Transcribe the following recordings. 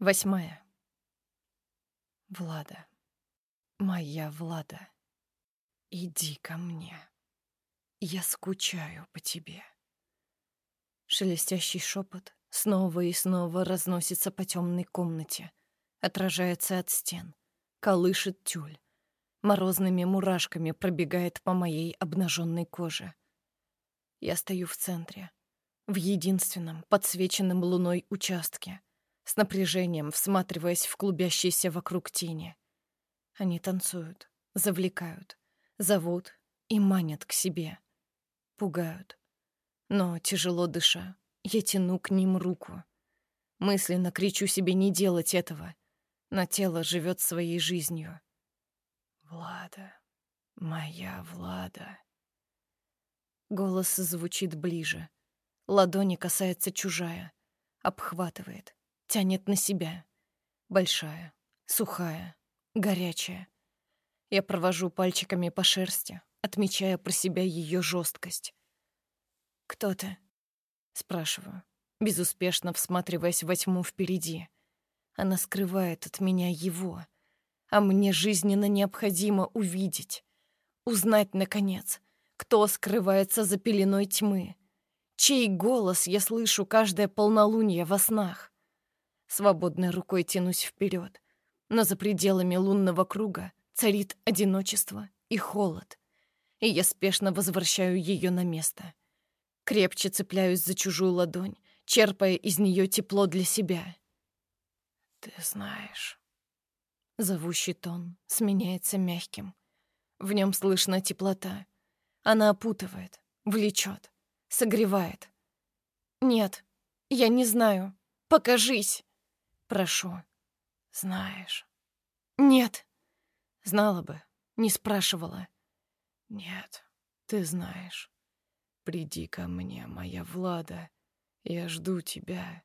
8. Влада, моя Влада, иди ко мне. Я скучаю по тебе. Шелестящий шепот снова и снова разносится по темной комнате, отражается от стен, колышет тюль, морозными мурашками пробегает по моей обнаженной коже. Я стою в центре, в единственном подсвеченном луной участке, с напряжением всматриваясь в клубящиеся вокруг тени. Они танцуют, завлекают, зовут и манят к себе, пугают. Но, тяжело дыша, я тяну к ним руку. Мысленно кричу себе не делать этого, но тело живет своей жизнью. «Влада, моя Влада». Голос звучит ближе. Ладони касается чужая, обхватывает, тянет на себя. Большая, сухая, горячая. Я провожу пальчиками по шерсти, отмечая про себя ее жесткость. «Кто ты?» — спрашиваю, безуспешно всматриваясь во тьму впереди. Она скрывает от меня его, а мне жизненно необходимо увидеть, узнать, наконец, кто скрывается за пеленой тьмы, чей голос я слышу каждое полнолуние во снах. Свободной рукой тянусь вперед, но за пределами лунного круга царит одиночество и холод, и я спешно возвращаю ее на место. Крепче цепляюсь за чужую ладонь, черпая из нее тепло для себя. «Ты знаешь...» Зовущий тон сменяется мягким. В нем слышна теплота. Она опутывает, влечет, согревает. «Нет, я не знаю. Покажись!» Прошу. «Знаешь...» «Нет!» Знала бы, не спрашивала. «Нет, ты знаешь. Приди ко мне, моя Влада. Я жду тебя.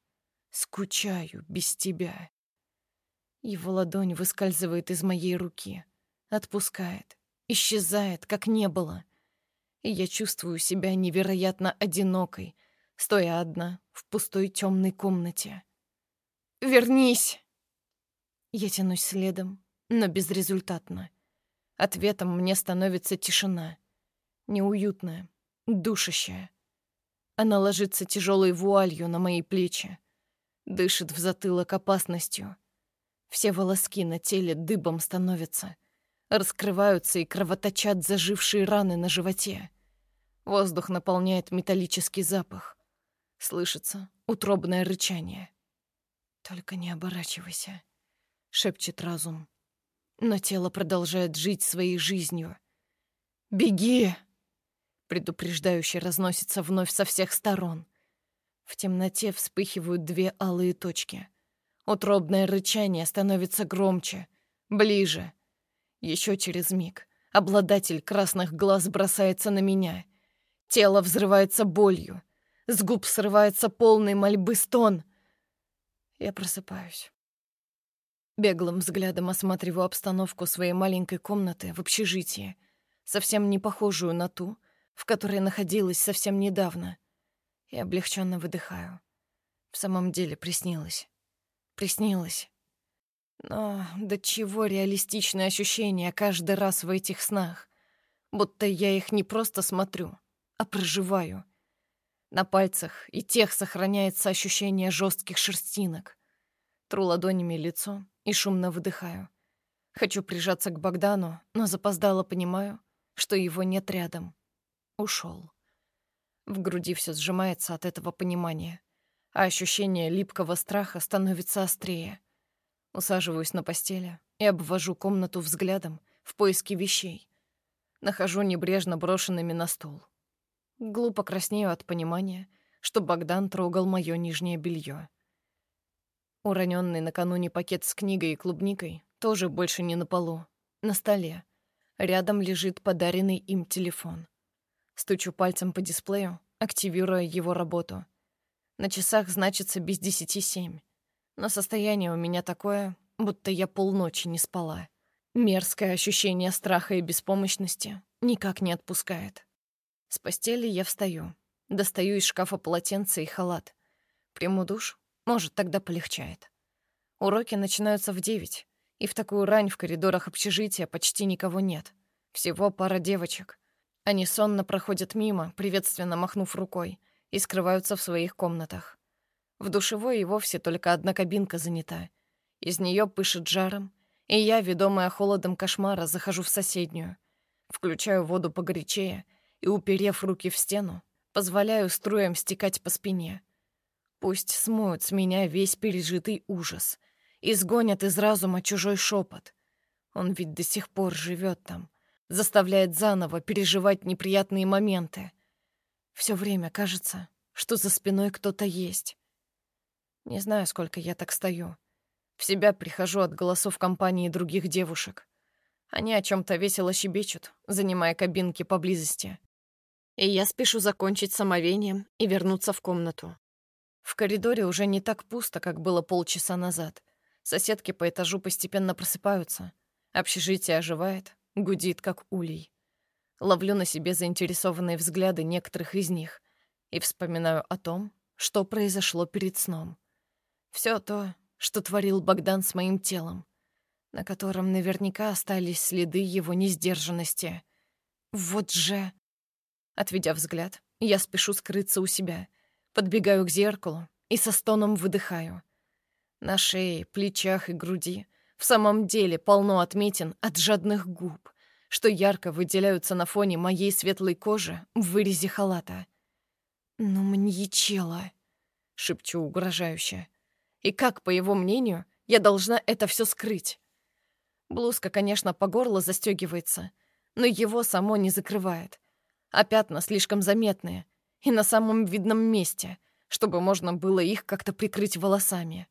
Скучаю без тебя». Его ладонь выскальзывает из моей руки, отпускает, исчезает, как не было. И я чувствую себя невероятно одинокой, стоя одна в пустой темной комнате. «Вернись!» Я тянусь следом, но безрезультатно. Ответом мне становится тишина. Неуютная, душащая. Она ложится тяжелой вуалью на мои плечи, дышит в затылок опасностью. Все волоски на теле дыбом становятся, раскрываются и кровоточат зажившие раны на животе. Воздух наполняет металлический запах. Слышится утробное рычание. «Только не оборачивайся», — шепчет разум. Но тело продолжает жить своей жизнью. «Беги!» — предупреждающе разносится вновь со всех сторон. В темноте вспыхивают две алые точки. Утробное рычание становится громче, ближе. Еще через миг обладатель красных глаз бросается на меня. Тело взрывается болью. С губ срывается полный мольбы стон. Я просыпаюсь. Беглым взглядом осматриваю обстановку своей маленькой комнаты в общежитии, совсем не похожую на ту, в которой находилась совсем недавно, и облегченно выдыхаю. В самом деле приснилось. Приснилось. Но до чего реалистичные ощущения каждый раз в этих снах, будто я их не просто смотрю, а проживаю. На пальцах и тех сохраняется ощущение жестких шерстинок. Тру ладонями лицо и шумно выдыхаю. Хочу прижаться к Богдану, но запоздало понимаю, что его нет рядом. Ушел. В груди все сжимается от этого понимания, а ощущение липкого страха становится острее. Усаживаюсь на постели и обвожу комнату взглядом в поиске вещей. Нахожу небрежно брошенными на стол. Глупо краснею от понимания, что Богдан трогал мое нижнее белье. Уроненный накануне пакет с книгой и клубникой тоже больше не на полу, на столе. Рядом лежит подаренный им телефон. Стучу пальцем по дисплею, активируя его работу. На часах значится без 10:07. Но состояние у меня такое, будто я полночи не спала. Мерзкое ощущение страха и беспомощности никак не отпускает. С постели я встаю, достаю из шкафа полотенце и халат. Приму душ, может, тогда полегчает. Уроки начинаются в 9, и в такую рань в коридорах общежития почти никого нет. Всего пара девочек. Они сонно проходят мимо, приветственно махнув рукой, и скрываются в своих комнатах. В душевой и вовсе только одна кабинка занята. Из нее пышет жаром, и я, ведомая холодом кошмара, захожу в соседнюю. Включаю воду погорячее и, уперев руки в стену, позволяю струям стекать по спине. Пусть смоют с меня весь пережитый ужас, изгонят из разума чужой шепот. Он ведь до сих пор живет там, заставляет заново переживать неприятные моменты. Все время кажется, что за спиной кто-то есть. Не знаю, сколько я так стою. В себя прихожу от голосов компании других девушек. Они о чем-то весело щебечут, занимая кабинки поблизости. И я спешу закончить с омовением и вернуться в комнату. В коридоре уже не так пусто, как было полчаса назад. Соседки по этажу постепенно просыпаются. Общежитие оживает, гудит, как улей. Ловлю на себе заинтересованные взгляды некоторых из них и вспоминаю о том, что произошло перед сном. Все то, что творил Богдан с моим телом, на котором наверняка остались следы его несдержанности. Вот же... Отведя взгляд, я спешу скрыться у себя, подбегаю к зеркалу и со стоном выдыхаю. На шее, плечах и груди в самом деле полно отметин от жадных губ, что ярко выделяются на фоне моей светлой кожи в вырезе халата. «Ну, маньячела!» — шепчу угрожающе. И как, по его мнению, я должна это все скрыть? Блузка, конечно, по горло застегивается, но его само не закрывает. А пятна слишком заметные и на самом видном месте, чтобы можно было их как-то прикрыть волосами.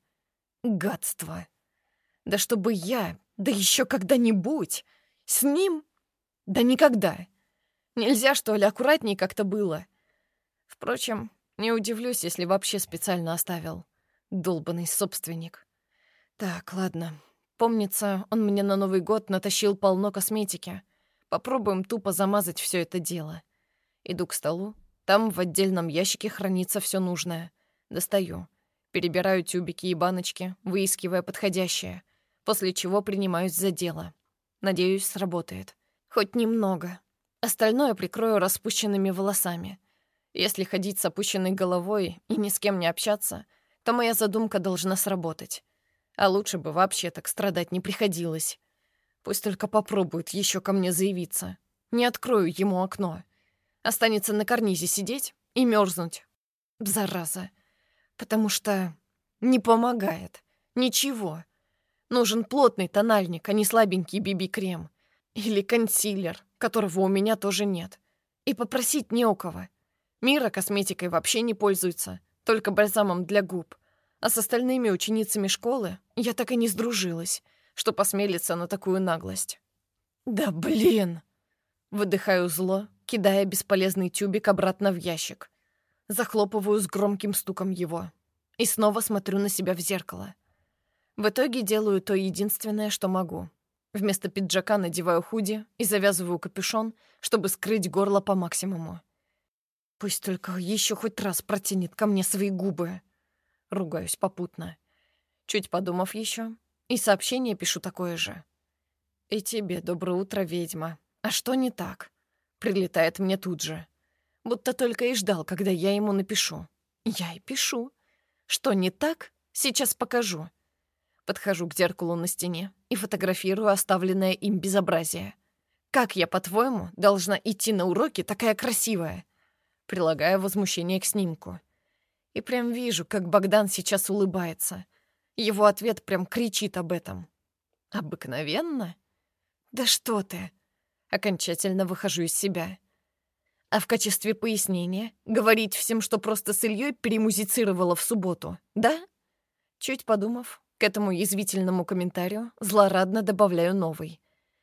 Гадство! Да чтобы я, да еще когда-нибудь, с ним? Да никогда! Нельзя, что ли, аккуратней как-то было? Впрочем, не удивлюсь, если вообще специально оставил. Долбаный собственник. Так, ладно. Помнится, он мне на Новый год натащил полно косметики. Попробуем тупо замазать все это дело. Иду к столу. Там в отдельном ящике хранится все нужное. Достаю. Перебираю тюбики и баночки, выискивая подходящее, после чего принимаюсь за дело. Надеюсь, сработает. Хоть немного. Остальное прикрою распущенными волосами. Если ходить с опущенной головой и ни с кем не общаться, то моя задумка должна сработать. А лучше бы вообще так страдать не приходилось. Пусть только попробует еще ко мне заявиться. Не открою ему окно. Останется на карнизе сидеть и мерзнуть. Зараза. Потому что не помогает. Ничего. Нужен плотный тональник, а не слабенький BB-крем. Или консилер, которого у меня тоже нет. И попросить не у кого. Мира косметикой вообще не пользуется, только бальзамом для губ. А с остальными ученицами школы я так и не сдружилась, что посмелится на такую наглость. «Да блин!» Выдыхаю зло, кидая бесполезный тюбик обратно в ящик. Захлопываю с громким стуком его. И снова смотрю на себя в зеркало. В итоге делаю то единственное, что могу. Вместо пиджака надеваю худи и завязываю капюшон, чтобы скрыть горло по максимуму. Пусть только еще хоть раз протянет ко мне свои губы. Ругаюсь попутно. Чуть подумав еще, и сообщение пишу такое же. «И тебе доброе утро, ведьма. А что не так?» Прилетает мне тут же. Будто только и ждал, когда я ему напишу. Я и пишу. Что не так, сейчас покажу. Подхожу к зеркалу на стене и фотографирую оставленное им безобразие. Как я, по-твоему, должна идти на уроки такая красивая? Прилагаю возмущение к снимку. И прям вижу, как Богдан сейчас улыбается. Его ответ прям кричит об этом. Обыкновенно? Да что ты? Окончательно выхожу из себя. А в качестве пояснения говорить всем, что просто с Ильей перемузицировала в субботу, да? Чуть подумав, к этому язвительному комментарию злорадно добавляю новый.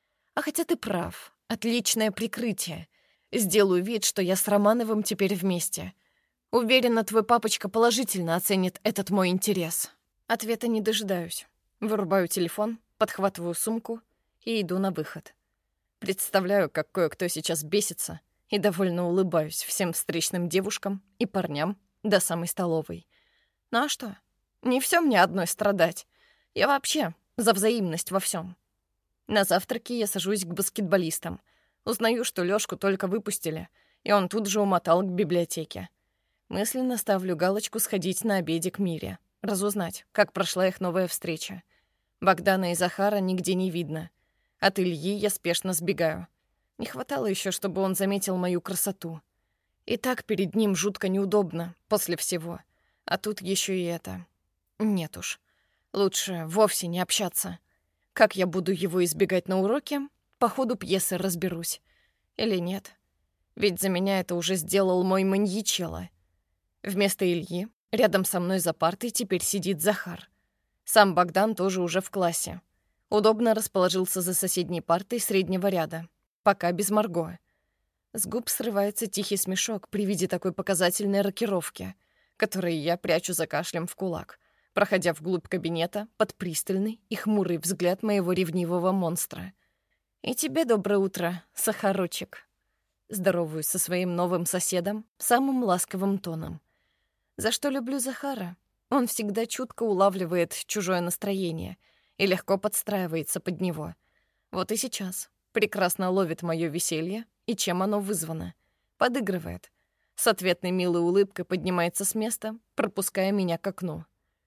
А хотя ты прав, отличное прикрытие. Сделаю вид, что я с Романовым теперь вместе. Уверена, твой папочка положительно оценит этот мой интерес. Ответа не дожидаюсь. Вырубаю телефон, подхватываю сумку и иду на выход. Представляю, как кое-кто сейчас бесится, и довольно улыбаюсь всем встречным девушкам и парням до самой столовой. Ну а что? Не все мне одной страдать. Я вообще за взаимность во всем. На завтраке я сажусь к баскетболистам. Узнаю, что Лёшку только выпустили, и он тут же умотал к библиотеке. Мысленно ставлю галочку сходить на обеде к Мире, разузнать, как прошла их новая встреча. Богдана и Захара нигде не видно. От Ильи я спешно сбегаю. Не хватало еще, чтобы он заметил мою красоту. И так перед ним жутко неудобно после всего. А тут еще и это. Нет уж. Лучше вовсе не общаться. Как я буду его избегать на уроке, по ходу пьесы разберусь. Или нет. Ведь за меня это уже сделал мой маньячелло. Вместо Ильи рядом со мной за партой теперь сидит Захар. Сам Богдан тоже уже в классе. Удобно расположился за соседней партой среднего ряда. Пока без Марго. С губ срывается тихий смешок при виде такой показательной рокировки, которой я прячу за кашлем в кулак, проходя вглубь кабинета под пристальный и хмурый взгляд моего ревнивого монстра. «И тебе доброе утро, Сахарочек». Здороваюсь со своим новым соседом самым ласковым тоном. За что люблю Захара? Он всегда чутко улавливает чужое настроение и легко подстраивается под него. Вот и сейчас прекрасно ловит мое веселье и чем оно вызвано. Подыгрывает. С ответной милой улыбкой поднимается с места, пропуская меня к окну.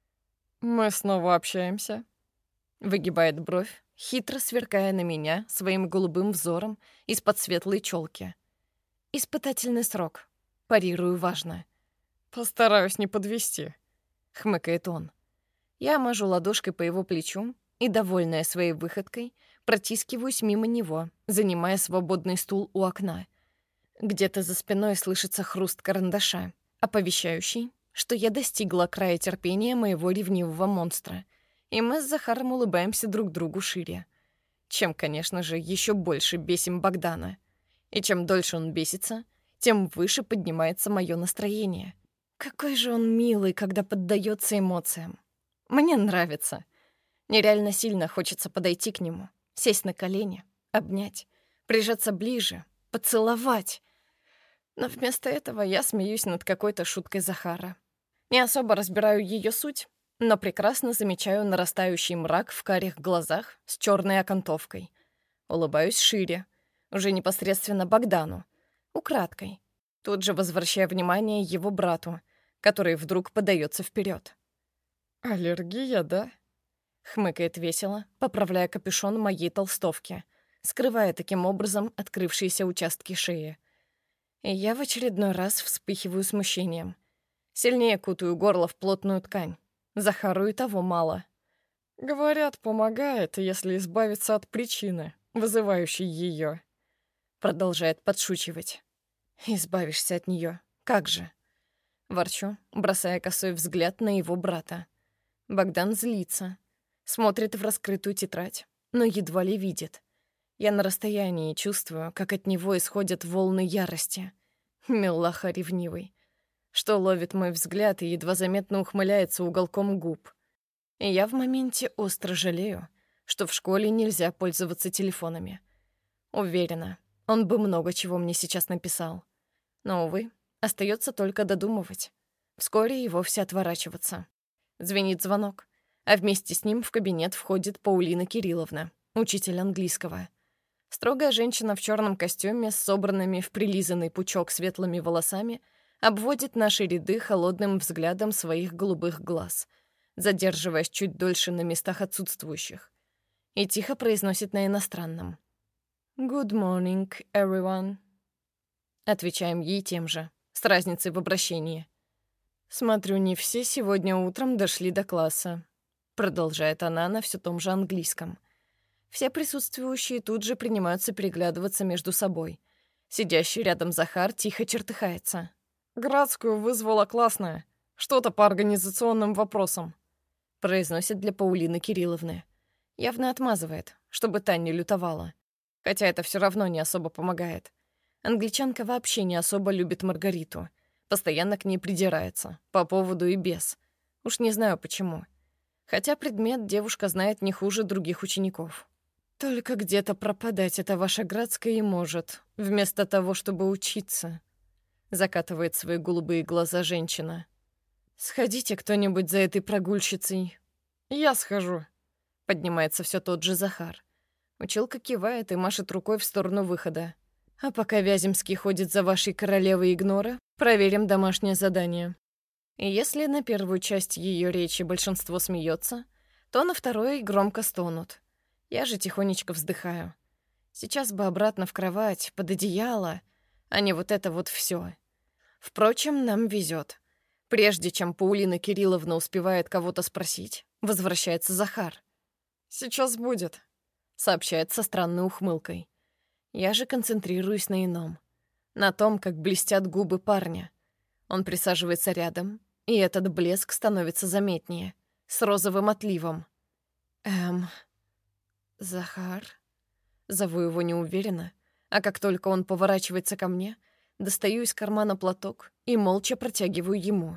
«Мы снова общаемся?» Выгибает бровь, хитро сверкая на меня своим голубым взором из-под светлой челки. «Испытательный срок», — парирую важно. «Постараюсь не подвести», — хмыкает он. Я мажу ладошкой по его плечу и, довольная своей выходкой, протискиваюсь мимо него, занимая свободный стул у окна. Где-то за спиной слышится хруст карандаша, оповещающий, что я достигла края терпения моего ревнивого монстра, и мы с Захаром улыбаемся друг другу шире. Чем, конечно же, еще больше бесим Богдана. И чем дольше он бесится, тем выше поднимается мое настроение. Какой же он милый, когда поддается эмоциям. Мне нравится. Нереально сильно хочется подойти к нему, сесть на колени, обнять, прижаться ближе, поцеловать. Но вместо этого я смеюсь над какой-то шуткой Захара. Не особо разбираю ее суть, но прекрасно замечаю нарастающий мрак в карих глазах с черной окантовкой. Улыбаюсь шире, уже непосредственно Богдану, украдкой, тут же возвращая внимание его брату, который вдруг подается вперед. «Аллергия, да?» — хмыкает весело, поправляя капюшон моей толстовки, скрывая таким образом открывшиеся участки шеи. И я в очередной раз вспыхиваю смущением. Сильнее кутаю горло в плотную ткань. Захару и того мало. «Говорят, помогает, если избавиться от причины, вызывающей ее», — продолжает подшучивать. «Избавишься от нее. Как же?» Ворчу, бросая косой взгляд на его брата. Богдан злится. Смотрит в раскрытую тетрадь, но едва ли видит. Я на расстоянии чувствую, как от него исходят волны ярости. Милаха ревнивый, что ловит мой взгляд и едва заметно ухмыляется уголком губ. И я в моменте остро жалею, что в школе нельзя пользоваться телефонами. Уверена, он бы много чего мне сейчас написал. Но, увы, остается только додумывать. Вскоре и вовсе отворачиваться. Звенит звонок, а вместе с ним в кабинет входит Паулина Кирилловна, учитель английского. Строгая женщина в черном костюме с собранными в прилизанный пучок светлыми волосами обводит наши ряды холодным взглядом своих голубых глаз, задерживаясь чуть дольше на местах отсутствующих, и тихо произносит на иностранном. «Good morning, everyone». Отвечаем ей тем же, с разницей в обращении. «Смотрю, не все сегодня утром дошли до класса», — продолжает она на все том же английском. Все присутствующие тут же принимаются переглядываться между собой. Сидящий рядом Захар тихо чертыхается. «Градскую вызвала классная. Что-то по организационным вопросам», — произносит для Паулины Кирилловны. Явно отмазывает, чтобы та не лютовала. Хотя это все равно не особо помогает. Англичанка вообще не особо любит Маргариту. Постоянно к ней придирается, по поводу и без. Уж не знаю почему. Хотя предмет девушка знает не хуже других учеников. Только где-то пропадать эта ваша Градская и может, вместо того, чтобы учиться. Закатывает свои голубые глаза женщина. «Сходите кто-нибудь за этой прогульщицей». «Я схожу», Поднимается все тот же Захар. Училка кивает и машет рукой в сторону выхода. А пока Вяземский ходит за вашей королевой игнора, проверим домашнее задание. И если на первую часть ее речи большинство смеется, то на второй громко стонут. Я же тихонечко вздыхаю. Сейчас бы обратно в кровать, под одеяло, а не вот это вот все. Впрочем, нам везет. Прежде чем Паулина Кирилловна успевает кого-то спросить, возвращается Захар. «Сейчас будет», — сообщает со странной ухмылкой. Я же концентрируюсь на ином. На том, как блестят губы парня. Он присаживается рядом, и этот блеск становится заметнее, с розовым отливом. Захар? Зову его неуверенно, а как только он поворачивается ко мне, достаю из кармана платок и молча протягиваю ему.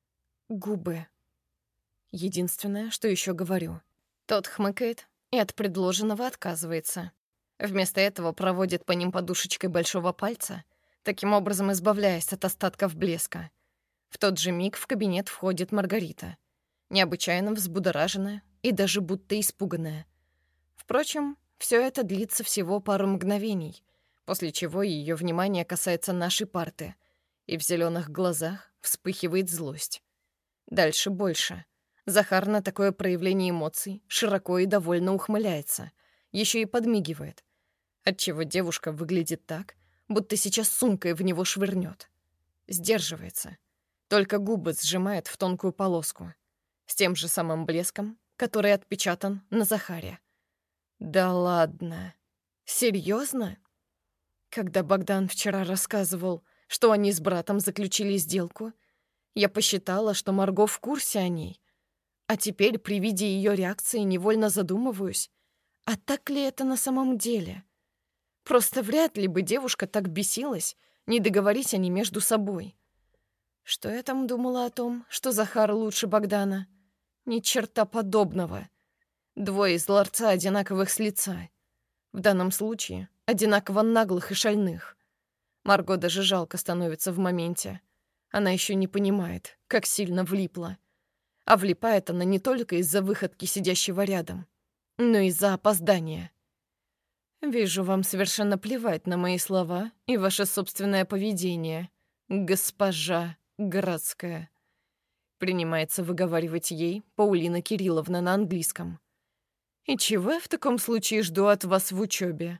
Губы. Единственное, что еще говорю. Тот хмыкает и от предложенного отказывается. Вместо этого проводит по ним подушечкой большого пальца, таким образом избавляясь от остатков блеска. В тот же миг в кабинет входит Маргарита, необычайно взбудораженная и даже будто испуганная. Впрочем, все это длится всего пару мгновений, после чего ее внимание касается нашей парты, и в зеленых глазах вспыхивает злость. Дальше больше. Захар на такое проявление эмоций широко и довольно ухмыляется, еще и подмигивает, отчего девушка выглядит так, будто сейчас сумкой в него швырнет. Сдерживается, только губы сжимает в тонкую полоску, с тем же самым блеском, который отпечатан на Захаре. Да ладно. Серьезно? Когда Богдан вчера рассказывал, что они с братом заключили сделку, я посчитала, что Марго в курсе о ней. А теперь при виде ее реакции невольно задумываюсь, а так ли это на самом деле? Просто вряд ли бы девушка так бесилась, не договорить они между собой. Что я там думала о том, что Захар лучше Богдана? Ни черта подобного. Двое из ларца одинаковых с лица. В данном случае одинаково наглых и шальных. Марго даже жалко становится в моменте. Она еще не понимает, как сильно влипла. А влипает она не только из-за выходки сидящего рядом, но и из-за опоздания. Вижу, вам совершенно плевать на мои слова и ваше собственное поведение, госпожа Градская. Принимается выговаривать ей Паулина Кирилловна на английском. И чего я в таком случае жду от вас в учебе?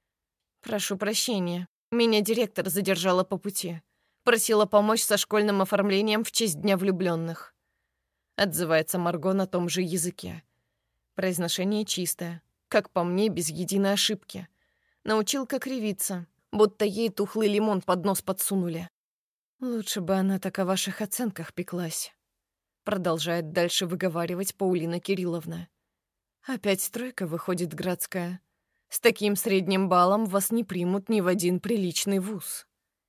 Прошу прощения, меня директор задержала по пути. Просила помочь со школьным оформлением в честь Дня влюбленных. Отзывается Марго на том же языке. Произношение чистое, как по мне, без единой ошибки. Научилка кривиться, будто ей тухлый лимон под нос подсунули. Лучше бы она так о ваших оценках пеклась. Продолжает дальше выговаривать Паулина Кирилловна. Опять тройка выходит Градская. С таким средним баллом вас не примут ни в один приличный вуз.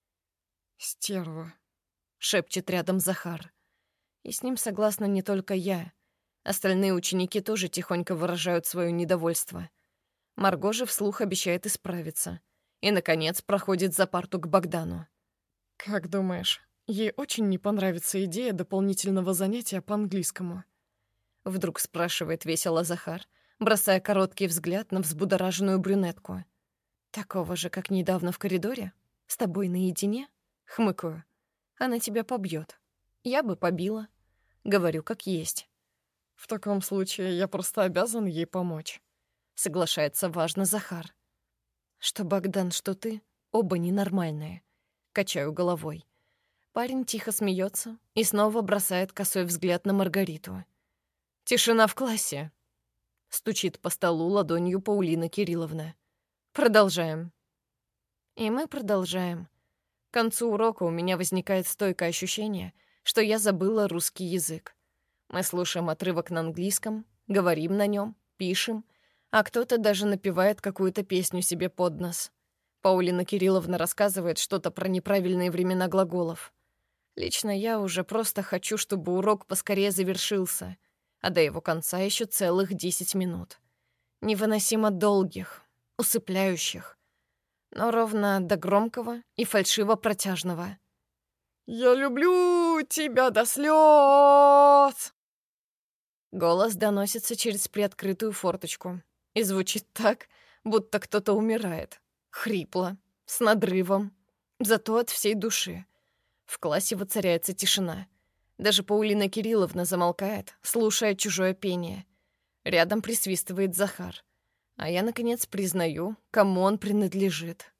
«Стерва», — шепчет рядом Захар. И с ним согласна не только я. Остальные ученики тоже тихонько выражают свое недовольство. Марго же вслух обещает исправиться. И, наконец, проходит за парту к Богдану. «Как думаешь, ей очень не понравится идея дополнительного занятия по английскому?» Вдруг спрашивает весело Захар, бросая короткий взгляд на взбудораженную брюнетку. «Такого же, как недавно в коридоре? С тобой наедине?» Хмыкаю. «Она тебя побьет. Я бы побила». Говорю, как есть. «В таком случае я просто обязан ей помочь», — соглашается важно Захар. «Что Богдан, что ты, оба ненормальные». Качаю головой. Парень тихо смеется и снова бросает косой взгляд на Маргариту. «Тишина в классе!» — стучит по столу ладонью Паулина Кирилловна. «Продолжаем». И мы продолжаем. К концу урока у меня возникает стойкое ощущение, что я забыла русский язык. Мы слушаем отрывок на английском, говорим на нем, пишем, а кто-то даже напевает какую-то песню себе под нос. Паулина Кирилловна рассказывает что-то про неправильные времена глаголов. Лично я уже просто хочу, чтобы урок поскорее завершился, а до его конца еще целых 10 минут. Невыносимо долгих, усыпляющих, но ровно до громкого и фальшиво-протяжного. «Я люблю тебя до слез!» Голос доносится через приоткрытую форточку и звучит так, будто кто-то умирает. Хрипло, с надрывом, зато от всей души. В классе воцаряется тишина. Даже Паулина Кирилловна замолкает, слушая чужое пение. Рядом присвистывает Захар. А я, наконец, признаю, кому он принадлежит.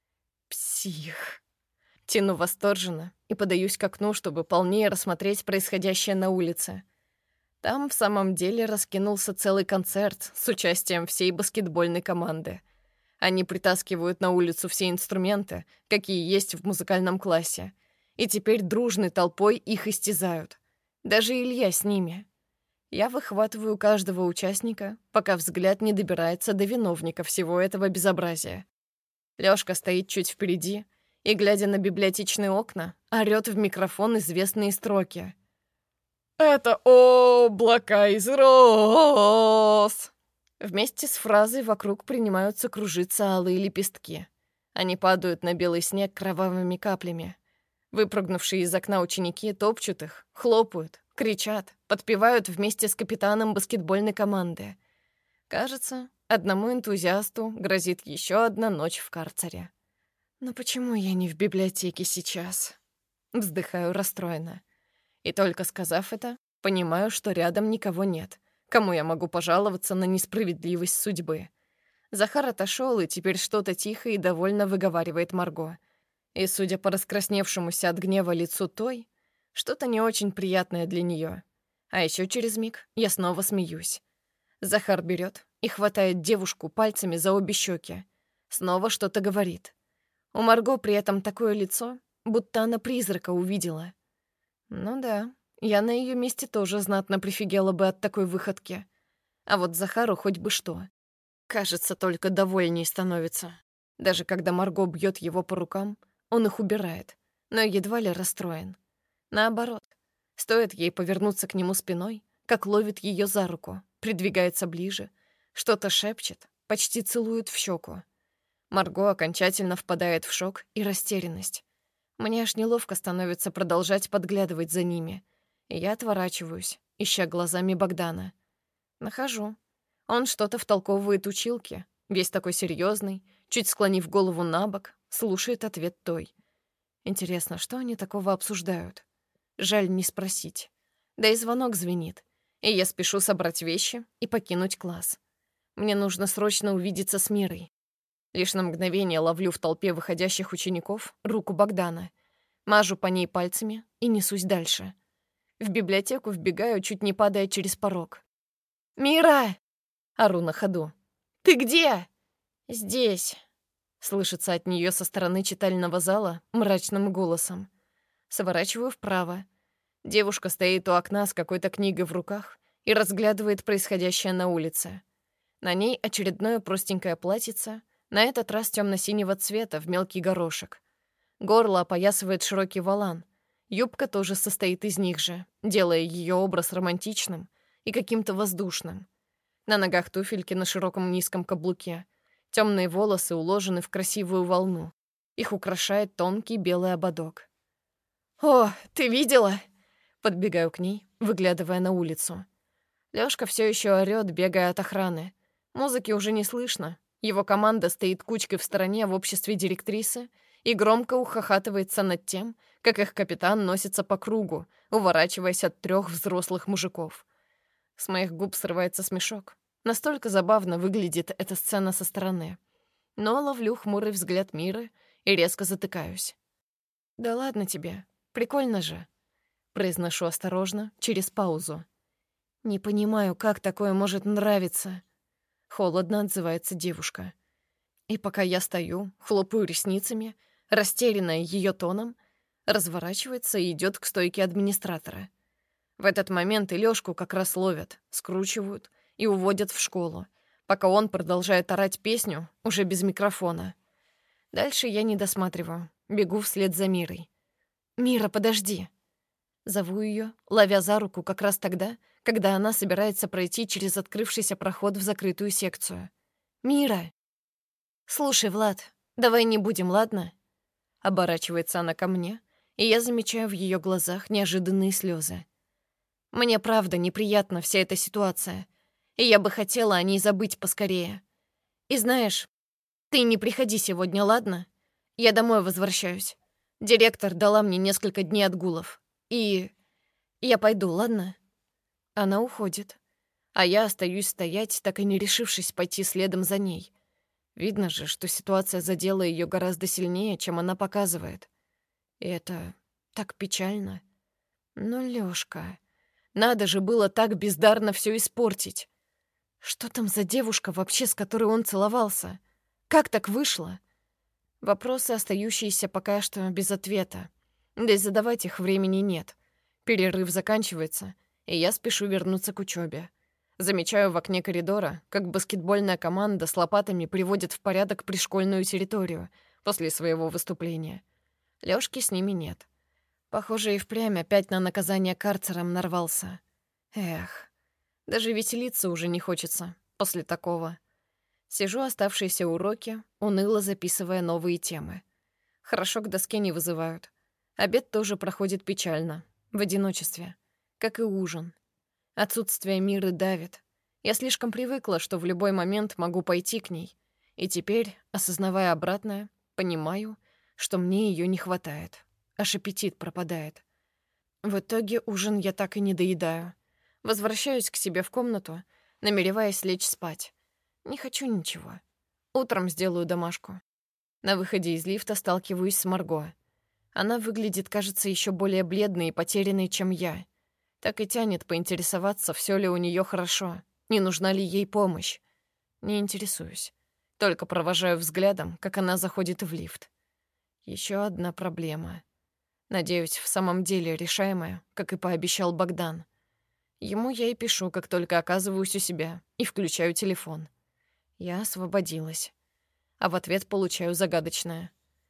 Псих. Тяну восторженно и подаюсь к окну, чтобы полнее рассмотреть происходящее на улице. Там в самом деле раскинулся целый концерт с участием всей баскетбольной команды. Они притаскивают на улицу все инструменты, какие есть в музыкальном классе, и теперь дружной толпой их истязают. Даже Илья с ними. Я выхватываю каждого участника, пока взгляд не добирается до виновника всего этого безобразия. Лёшка стоит чуть впереди и, глядя на библиотечные окна, орёт в микрофон известные строки. «Это облако из роз!» Вместе с фразой вокруг принимаются кружиться алые лепестки. Они падают на белый снег кровавыми каплями. Выпрыгнувшие из окна ученики топчут их, хлопают, кричат, подпевают вместе с капитаном баскетбольной команды. Кажется, одному энтузиасту грозит еще одна ночь в карцере. Но почему я не в библиотеке сейчас? Вздыхаю расстроенно. И только сказав это, понимаю, что рядом никого нет. Кому я могу пожаловаться на несправедливость судьбы? Захар отошел и теперь что-то тихо и довольно выговаривает Марго. И, судя по раскрасневшемуся от гнева лицу той, что-то не очень приятное для нее. А еще через миг я снова смеюсь. Захар берет и хватает девушку пальцами за обе щеки. Снова что-то говорит. У Марго при этом такое лицо, будто она призрака увидела. Ну да, я на ее месте тоже знатно прифигела бы от такой выходки. А вот Захару хоть бы что. Кажется, только довольней становится. Даже когда Марго бьет его по рукам, он их убирает, но едва ли расстроен. Наоборот, стоит ей повернуться к нему спиной, как ловит ее за руку, придвигается ближе, что-то шепчет, почти целует в щеку. Марго окончательно впадает в шок и растерянность. Мне аж неловко становится продолжать подглядывать за ними, и я отворачиваюсь, ища глазами Богдана. Нахожу. Он что-то втолковывает училке, весь такой серьезный, чуть склонив голову набок, слушает ответ той. Интересно, что они такого обсуждают? Жаль не спросить. Да и звонок звенит, и я спешу собрать вещи и покинуть класс. Мне нужно срочно увидеться с Мирой. Лишь на мгновение ловлю в толпе выходящих учеников руку Богдана, мажу по ней пальцами и несусь дальше. В библиотеку вбегаю, чуть не падая через порог. «Мира!» — ору на ходу. «Ты где?» «Здесь», — слышится от нее со стороны читального зала мрачным голосом. Сворачиваю вправо. Девушка стоит у окна с какой-то книгой в руках и разглядывает происходящее на улице. На ней очередное простенькое платьице, на этот раз темно-синего цвета в мелкий горошек. Горло опоясывает широкий волан. Юбка тоже состоит из них же, делая ее образ романтичным и каким-то воздушным. На ногах туфельки на широком низком каблуке. Темные волосы уложены в красивую волну. Их украшает тонкий белый ободок. «О, ты видела?» Подбегаю к ней, выглядывая на улицу. Лёшка все еще орёт, бегая от охраны. Музыки уже не слышно. Его команда стоит кучкой в стороне в обществе директрисы и громко ухахатывается над тем, как их капитан носится по кругу, уворачиваясь от 3 взрослых мужиков. С моих губ срывается смешок. Настолько забавно выглядит эта сцена со стороны. Но ловлю хмурый взгляд Миры и резко затыкаюсь. «Да ладно тебе, прикольно же», — произношу осторожно, через паузу. «Не понимаю, как такое может нравиться», — холодно отзывается девушка. И пока я стою, хлопаю ресницами, растерянная ее тоном, разворачивается и идет к стойке администратора. В этот момент и Лёшку как раз ловят, скручивают и уводят в школу, пока он продолжает орать песню, уже без микрофона. Дальше я не досматриваю, бегу вслед за Мирой. «Мира, подожди!» Зову ее, ловя за руку как раз тогда, когда она собирается пройти через открывшийся проход в закрытую секцию. «Мира!» «Слушай, Влад, давай не будем, ладно?» Оборачивается она ко мне, и я замечаю в ее глазах неожиданные слезы. Мне правда неприятна вся эта ситуация, и я бы хотела о ней забыть поскорее. И знаешь, ты не приходи сегодня, ладно? Я домой возвращаюсь. Директор дала мне несколько дней отгулов. И я пойду, ладно?» Она уходит, а я остаюсь стоять, так и не решившись пойти следом за ней. Видно же, что ситуация задела ее гораздо сильнее, чем она показывает. И это так печально. Но, Лёшка, надо же было так бездарно все испортить. Что там за девушка вообще, с которой он целовался? Как так вышло? Вопросы, остающиеся пока что без ответа. Да и задавать их времени нет. Перерыв заканчивается, и я спешу вернуться к учебе. Замечаю в окне коридора, как баскетбольная команда с лопатами приводит в порядок пришкольную территорию после своего выступления. Лёшки с ними нет. Похоже, и впрямь опять на наказание карцером нарвался. Эх, даже веселиться уже не хочется после такого. Сижу оставшиеся уроки, уныло записывая новые темы. Хорошо к доске не вызывают. Обед тоже проходит печально, в одиночестве, как и ужин. Отсутствие Миры давит. Я слишком привыкла, что в любой момент могу пойти к ней. И теперь, осознавая обратное, понимаю, что мне ее не хватает. Аж аппетит пропадает. В итоге ужин я так и не доедаю. Возвращаюсь к себе в комнату, намереваясь лечь спать. Не хочу ничего. Утром сделаю домашку. На выходе из лифта сталкиваюсь с Марго. Она выглядит, кажется, еще более бледной и потерянной, чем я. Так и тянет поинтересоваться, все ли у нее хорошо, не нужна ли ей помощь. Не интересуюсь. Только провожаю взглядом, как она заходит в лифт. Еще одна проблема. Надеюсь, в самом деле решаемая, как и пообещал Богдан. Ему я и пишу, как только оказываюсь у себя, и включаю телефон. Я освободилась. А в ответ получаю загадочное.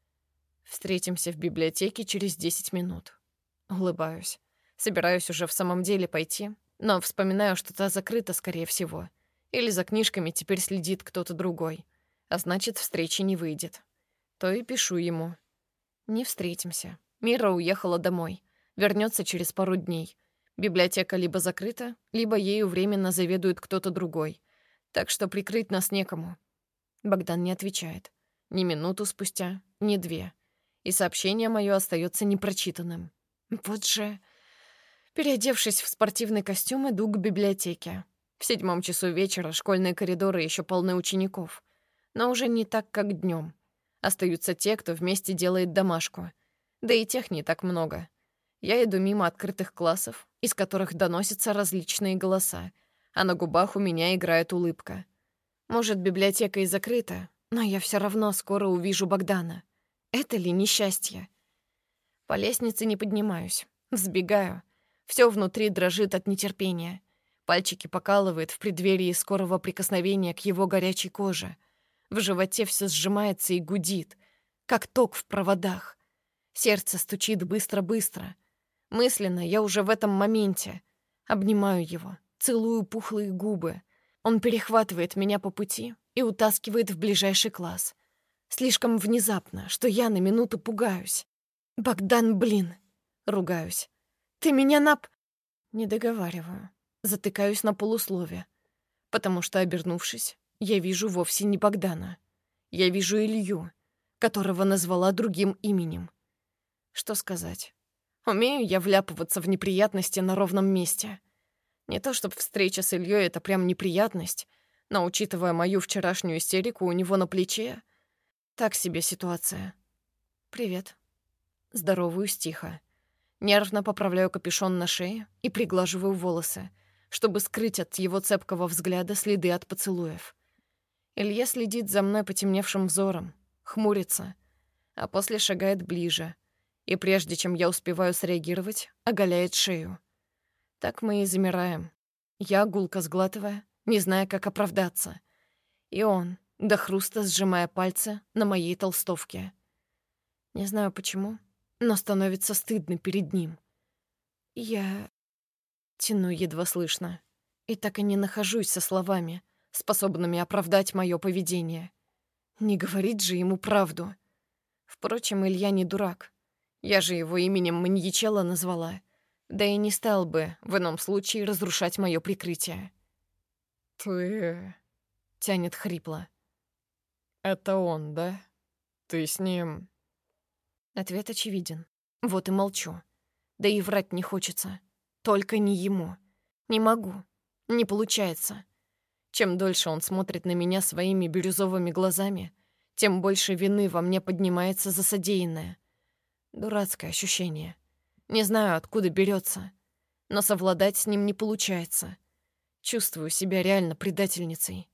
Встретимся в библиотеке через 10 минут. Улыбаюсь. Собираюсь уже в самом деле пойти, но вспоминаю, что та закрыта, скорее всего. Или за книжками теперь следит кто-то другой. А значит, встречи не выйдет. То и пишу ему. Не встретимся. Мира уехала домой. Вернется через пару дней. Библиотека либо закрыта, либо ею временно заведует кто-то другой. Так что прикрыть нас некому. Богдан не отвечает. Ни минуту спустя, ни 2. И сообщение мое остается непрочитанным. Вот же... Переодевшись в спортивный костюм, иду к библиотеке. В 7 часу вечера школьные коридоры еще полны учеников. Но уже не так, как днем. Остаются те, кто вместе делает домашку. Да и тех не так много. Я иду мимо открытых классов, из которых доносятся различные голоса, а на губах у меня играет улыбка. Может, библиотека и закрыта, но я все равно скоро увижу Богдана. Это ли несчастье? По лестнице не поднимаюсь, взбегаю. Все внутри дрожит от нетерпения. Пальчики покалывает в преддверии скорого прикосновения к его горячей коже. В животе все сжимается и гудит, как ток в проводах. Сердце стучит быстро-быстро. Мысленно я уже в этом моменте. Обнимаю его, целую пухлые губы. Он перехватывает меня по пути и утаскивает в ближайший класс. Слишком внезапно, что я на минуту пугаюсь. «Богдан, блин!» — ругаюсь. «Ты меня Не договариваю. Затыкаюсь на полуслове. Потому что, обернувшись, я вижу вовсе не Богдана. Я вижу Илью, которого назвала другим именем. Что сказать? Умею я вляпываться в неприятности на ровном месте. Не то чтобы встреча с Ильей — это прям неприятность, но, учитывая мою вчерашнюю истерику у него на плече, так себе ситуация. «Привет». Здороваюсь тихо. Нервно поправляю капюшон на шее и приглаживаю волосы, чтобы скрыть от его цепкого взгляда следы от поцелуев. Илья следит за мной потемневшим взором, хмурится, а после шагает ближе, и прежде чем я успеваю среагировать, оголяет шею. Так мы и замираем. Я, гулко сглатывая, не зная, как оправдаться. И он, до хруста сжимая пальцы на моей толстовке. Не знаю почему, но становится стыдно перед ним. Я тяну едва слышно. И так и не нахожусь со словами, способными оправдать мое поведение. Не говорить же ему правду. Впрочем, Илья не дурак. Я же его именем маньячела назвала. Да и не стал бы в ином случае разрушать мое прикрытие. «Ты... Тянет хрипло. это он, да? Ты с ним...» Ответ очевиден. Вот и молчу. Да и врать не хочется. Только не ему. Не могу. Не получается. Чем дольше он смотрит на меня своими бирюзовыми глазами, тем больше вины во мне поднимается за содеянное. Дурацкое ощущение. Не знаю, откуда берется, но совладать с ним не получается. Чувствую себя реально предательницей.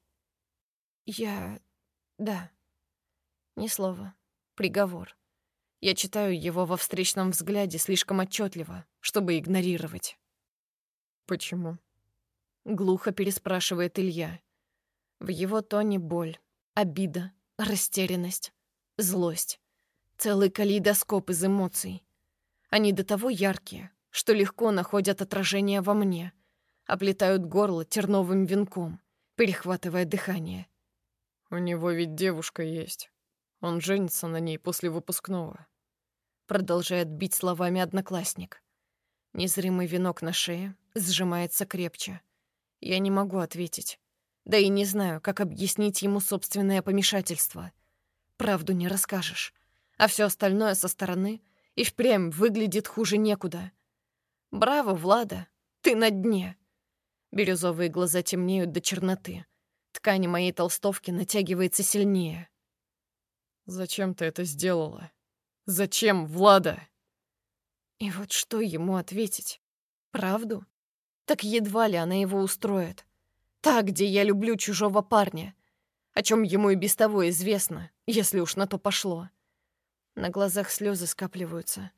Да. Ни слова. Приговор. Я читаю его во встречном взгляде слишком отчетливо, чтобы игнорировать. «Почему?» Глухо переспрашивает Илья. В его тоне боль, обида, растерянность, злость. Целый калейдоскоп из эмоций. Они до того яркие, что легко находят отражение во мне, оплетают горло терновым венком, перехватывая дыхание. «У него ведь девушка есть. Он женится на ней после выпускного». Продолжает бить словами одноклассник. Незримый венок на шее сжимается крепче. Я не могу ответить. Да и не знаю, как объяснить ему собственное помешательство. Правду не расскажешь. А все остальное со стороны и впрямь выглядит хуже некуда. Браво, Влада, ты на дне. Бирюзовые глаза темнеют до черноты. Ткань моей толстовки натягивается сильнее. «Зачем ты это сделала? Зачем, Влада?» И вот что ему ответить? Правду? Так едва ли она его устроит. Та, где я люблю чужого парня, о чем ему и без того известно, если уж на то пошло. На глазах слезы скапливаются.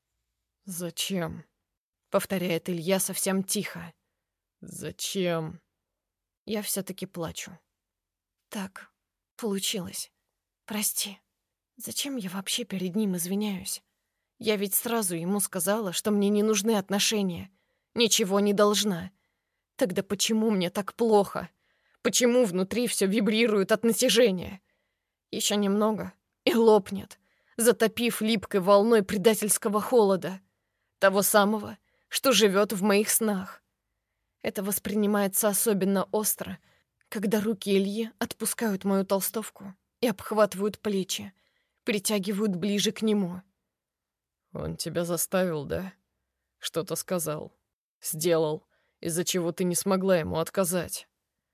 «Зачем? — повторяет Илья совсем тихо. Зачем?» Я все-таки плачу. Так, получилось. Прости. Зачем я вообще перед ним извиняюсь? Я ведь сразу ему сказала, что мне не нужны отношения. Ничего не должна. Тогда почему мне так плохо? Почему внутри все вибрирует от натяжения? Еще немного и лопнет, затопив липкой волной предательского холода. Того самого, что живет в моих снах. Это воспринимается особенно остро, когда руки Ильи отпускают мою толстовку и обхватывают плечи, притягивают ближе к нему. «Он тебя заставил, да? Что-то сказал. Сделал, из-за чего ты не смогла ему отказать».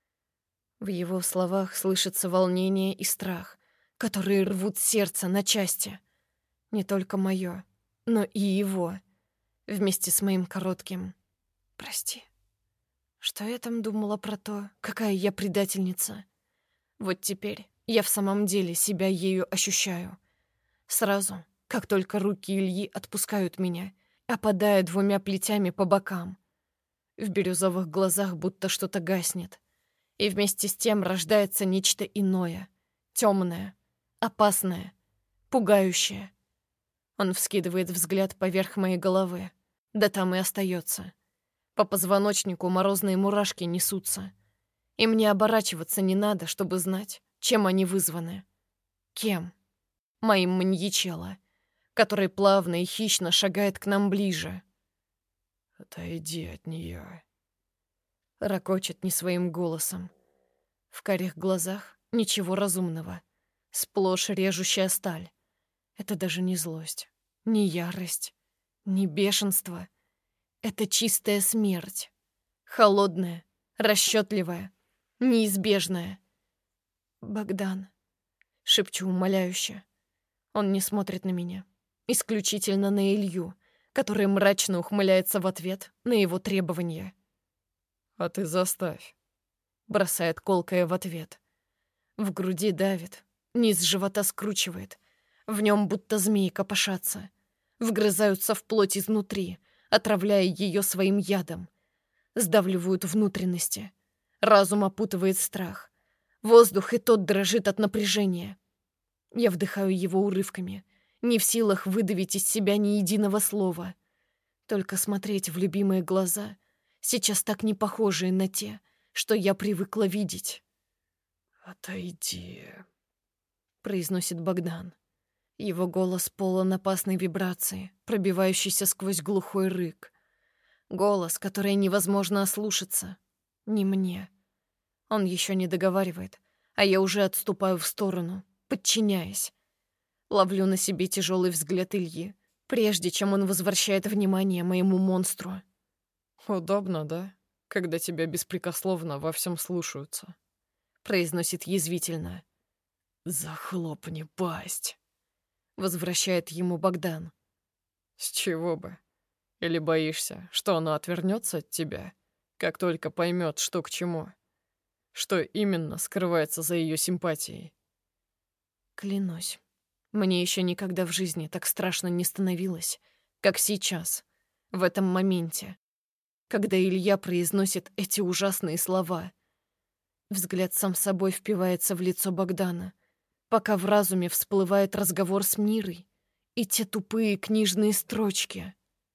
В его словах слышится волнение и страх, которые рвут сердце на части. Не только мое, но и его, вместе с моим коротким «прости». Что я там думала про то, какая я предательница? Вот теперь я в самом деле себя ею ощущаю. Сразу, как только руки Ильи отпускают меня, опадая двумя плетями по бокам. В бирюзовых глазах будто что-то гаснет. И вместе с тем рождается нечто иное, темное, опасное, пугающее. Он вскидывает взгляд поверх моей головы, да там и остается. По позвоночнику морозные мурашки несутся. И мне оборачиваться не надо, чтобы знать, чем они вызваны. Кем? Моим маньячелло, который плавно и хищно шагает к нам ближе. «Отойди от нее», — ракочет не своим голосом. В карих глазах ничего разумного. Сплошь режущая сталь. Это даже не злость, не ярость, не бешенство. Это чистая смерть. Холодная, расчетливая, неизбежная. «Богдан», — шепчу умоляюще. Он не смотрит на меня. Исключительно на Илью, который мрачно ухмыляется в ответ на его требования. «А ты заставь». Бросает колкое в ответ. В груди давит, низ живота скручивает. В нем будто змеи копошатся. Вгрызаются в плоть изнутри, отравляя ее своим ядом. Сдавливают внутренности. Разум опутывает страх. Воздух и тот дрожит от напряжения. Я вдыхаю его урывками, не в силах выдавить из себя ни единого слова. Только смотреть в любимые глаза, сейчас так не похожие на те, что я привыкла видеть. «Отойди», — произносит Богдан. Его голос полон опасной вибрации, пробивающейся сквозь глухой рык. Голос, который невозможно ослушаться. Не мне. Он еще не договаривает, а я уже отступаю в сторону, подчиняясь. Ловлю на себе тяжелый взгляд Ильи, прежде чем он возвращает внимание моему монстру. «Удобно, да? Когда тебя беспрекословно во всем слушаются», — произносит язвительно. «Захлопни пасть», — возвращает ему Богдан. «С чего бы? Или боишься, что она отвернется от тебя, как только поймет, что к чему? Что именно скрывается за ее симпатией?» Клянусь, мне еще никогда в жизни так страшно не становилось, как сейчас, в этом моменте, когда Илья произносит эти ужасные слова. Взгляд сам собой впивается в лицо Богдана, пока в разуме всплывает разговор с Мирой и те тупые книжные строчки.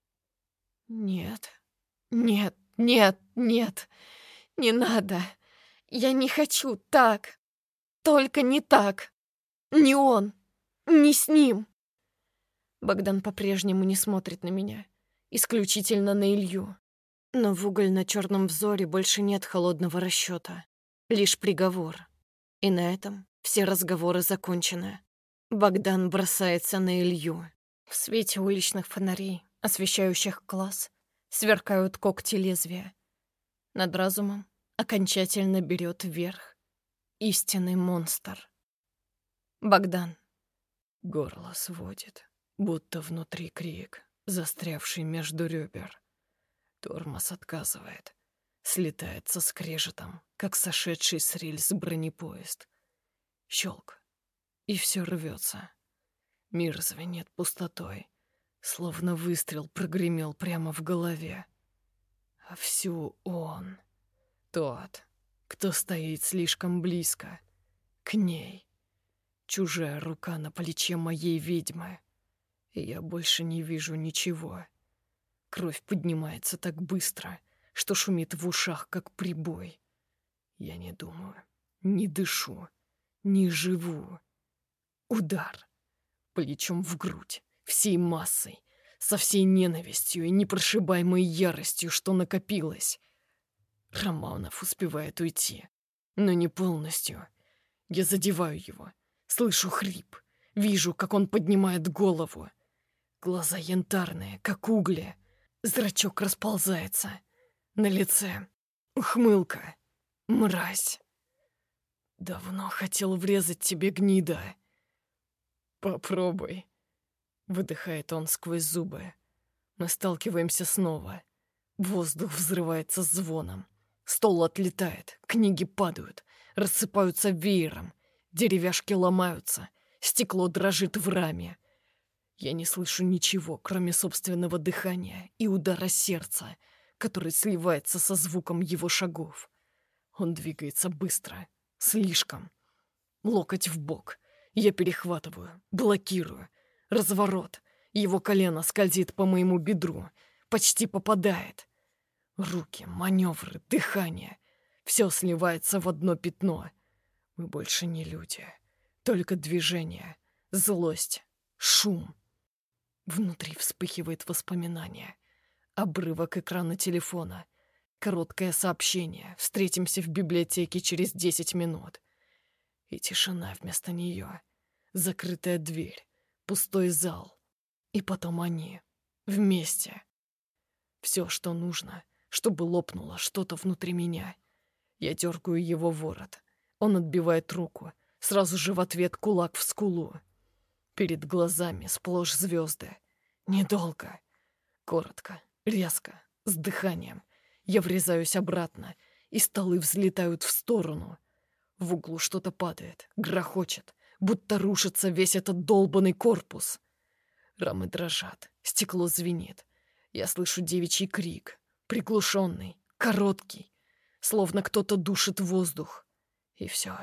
Нет, нет, нет, нет, не надо. Я не хочу так. Только не так. Не он. Не с ним. Богдан по-прежнему не смотрит на меня. Исключительно на Илью. Но в угольно-черном взоре больше нет холодного расчета. Лишь приговор. И на этом все разговоры закончены. Богдан бросается на Илью. В свете уличных фонарей, освещающих класс, сверкают когти лезвия. Над разумом окончательно берет вверх истинный монстр. Богдан. Горло сводит, будто внутри крик, застрявший между ребер. Тормоз отказывает, слетает со скрежетом, как сошедший с рельс бронепоезд. Щелк, и все рвется. Мир звенит пустотой, словно выстрел прогремел прямо в голове. А всю он, тот, кто стоит слишком близко, к ней. Чужая рука на плече моей ведьмы. И я больше не вижу ничего. Кровь поднимается так быстро, что шумит в ушах, как прибой. Я не думаю, не дышу, не живу. Удар. Плечом в грудь, всей массой, со всей ненавистью и непрошибаемой яростью, что накопилось. Романов успевает уйти, но не полностью. Я задеваю его, слышу хрип, вижу, как он поднимает голову. Глаза янтарные, как угли. Зрачок расползается. На лице ухмылка. Мразь. Давно хотел врезать тебе, гнида. Попробуй. Выдыхает он сквозь зубы. Мы сталкиваемся снова. Воздух взрывается звоном. Стол отлетает, книги падают, рассыпаются веером. Деревяшки ломаются, стекло дрожит в раме. Я не слышу ничего, кроме собственного дыхания и удара сердца, который сливается со звуком его шагов. Он двигается быстро, слишком. Локоть в бок. Я перехватываю, блокирую. Разворот. Его колено скользит по моему бедру, почти попадает. Руки, маневры, дыхание. Все сливается в одно пятно. Мы больше не люди. Только движение, злость, шум. Внутри вспыхивает воспоминание. Обрывок экрана телефона. Короткое сообщение. Встретимся в библиотеке через 10 минут. И тишина вместо нее. Закрытая дверь. Пустой зал. И потом они. Вместе. Все, что нужно, чтобы лопнуло что-то внутри меня. Я дергаю его ворот. Он отбивает руку. Сразу же в ответ кулак в скулу. Перед глазами сплошь звезды. Недолго. Коротко, резко, с дыханием. Я врезаюсь обратно, и столы взлетают в сторону. В углу что-то падает, грохочет, будто рушится весь этот долбанный корпус. Рамы дрожат, стекло звенит. Я слышу девичий крик, приглушенный, короткий, словно кто-то душит воздух. И все.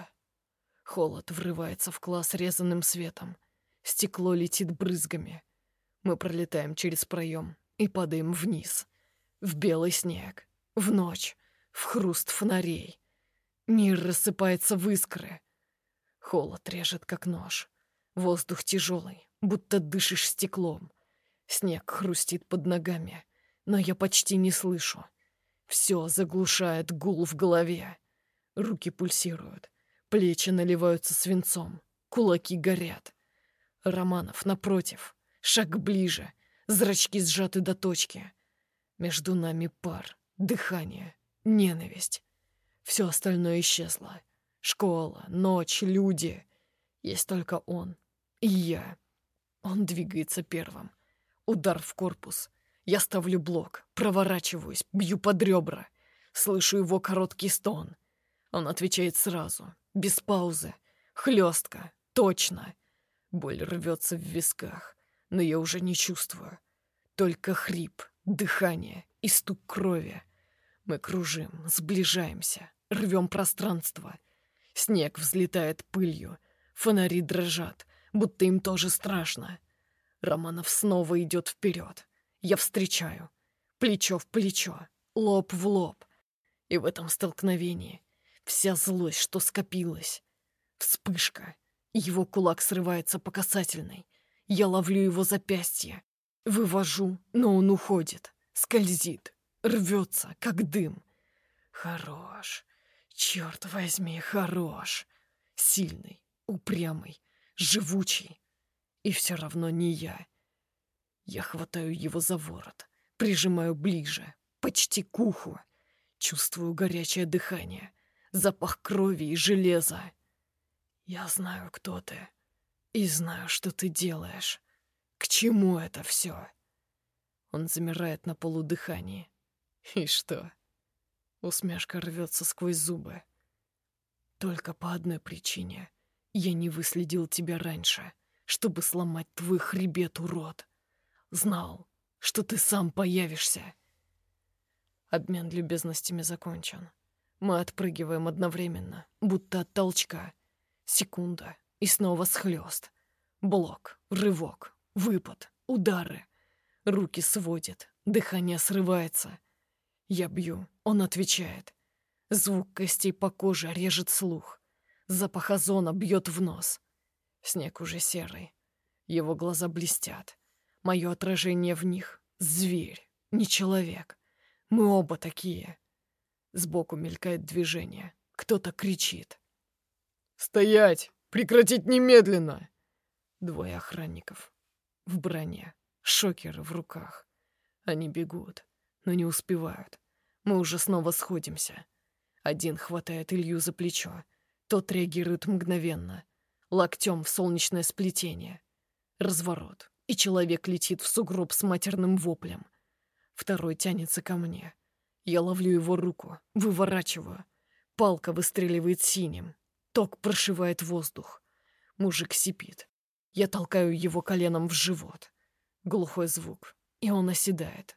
Холод врывается в класс резаным светом. Стекло летит брызгами. Мы пролетаем через проем и падаем вниз. В белый снег, в ночь, в хруст фонарей. Мир рассыпается в искры. Холод режет, как нож. Воздух тяжелый, будто дышишь стеклом. Снег хрустит под ногами. но я почти не слышу. Все заглушает гул в голове. Руки пульсируют, плечи наливаются свинцом, кулаки горят. Романов, напротив, шаг ближе, зрачки сжаты до точки. Между нами пар, дыхание, ненависть. Все остальное исчезло. Школа, ночь, люди. Есть только он и я. Он двигается первым. Удар в корпус. Я ставлю блок, проворачиваюсь, бью под ребра. Слышу его короткий стон. Он отвечает сразу, без паузы, хлестко, точно. Боль рвется в висках, но я уже не чувствую. Только хрип, дыхание и стук крови. Мы кружим, сближаемся, рвем пространство. Снег взлетает пылью, фонари дрожат, будто им тоже страшно. Романов снова идет вперед. Я встречаю. Плечо в плечо, лоб в лоб. И в этом столкновении вся злость, что скопилась. Вспышка. Его кулак срывается по касательной. Я ловлю его запястье. Вывожу, но он уходит. Скользит. Рвется, как дым. Хорош. Черт возьми, хорош. Сильный, упрямый, живучий. И все равно не я. Я хватаю его за ворот, прижимаю ближе, почти к уху. Чувствую горячее дыхание, запах крови и железа. Я знаю, кто ты, и знаю, что ты делаешь. К чему это все? Он замирает на полудыхании. И что? Усмешка рвется сквозь зубы. Только по одной причине. Я не выследил тебя раньше, чтобы сломать твой хребет, урод. Знал, что ты сам появишься. Обмен любезностями закончен. Мы отпрыгиваем одновременно, будто от толчка. Секунда, и снова схлёст. Блок, рывок, выпад, удары. Руки сводит, дыхание срывается. Я бью, он отвечает. Звук костей по коже режет слух. Запах озона бьет в нос. Снег уже серый. Его глаза блестят. Мое отражение в них — зверь, не человек. Мы оба такие. Сбоку мелькает движение. Кто-то кричит. «Стоять! Прекратить немедленно!» Двое охранников. В броне. Шокеры в руках. Они бегут, но не успевают. Мы уже снова сходимся. Один хватает Илью за плечо. Тот реагирует мгновенно. Локтем в солнечное сплетение. Разворот. И человек летит в сугроб с матерным воплем. Второй тянется ко мне. Я ловлю его руку, выворачиваю. Палка выстреливает синим. Ток прошивает воздух. Мужик сипит. Я толкаю его коленом в живот. Глухой звук, и он оседает.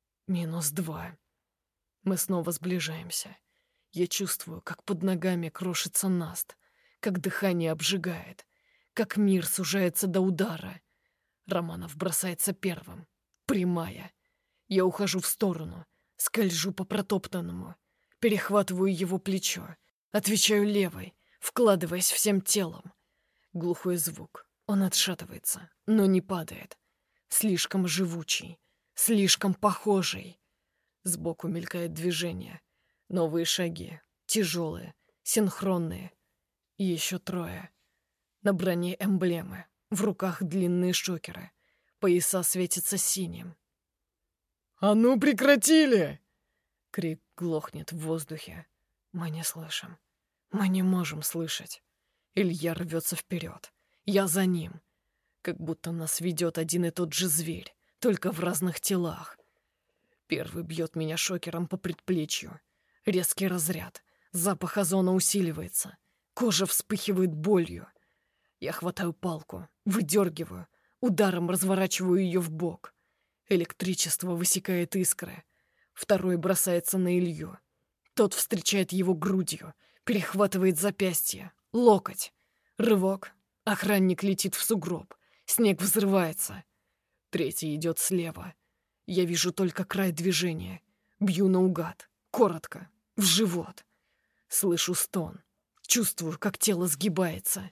-2. Мы снова сближаемся. Я чувствую, как под ногами крошится наст, как дыхание обжигает, как мир сужается до удара. Романов бросается первым. Прямая. Я ухожу в сторону, скольжу по протоптанному, перехватываю его плечо, отвечаю левой, вкладываясь всем телом. Глухой звук. Он отшатывается, но не падает. Слишком живучий, слишком похожий. Сбоку мелькает движение. Новые шаги. Тяжелые, синхронные. И еще трое. На броне эмблемы. В руках длинные шокеры. Пояса светятся синим. «А ну прекратили!» Крик глохнет в воздухе. Мы не слышим. Мы не можем слышать. Илья рвется вперед. Я за ним. Как будто нас ведет один и тот же зверь, только в разных телах. Первый бьет меня шокером по предплечью. Резкий разряд. Запах озона усиливается. Кожа вспыхивает болью. Я хватаю палку, выдергиваю, ударом разворачиваю ее в бок. Электричество высекает искры. Второй бросается на Илью. Тот встречает его грудью, перехватывает запястье, локоть. Рывок. Охранник летит в сугроб. Снег взрывается. Третий идет слева. Я вижу только край движения. Бью наугад. Коротко. В живот. Слышу стон. Чувствую, как тело сгибается.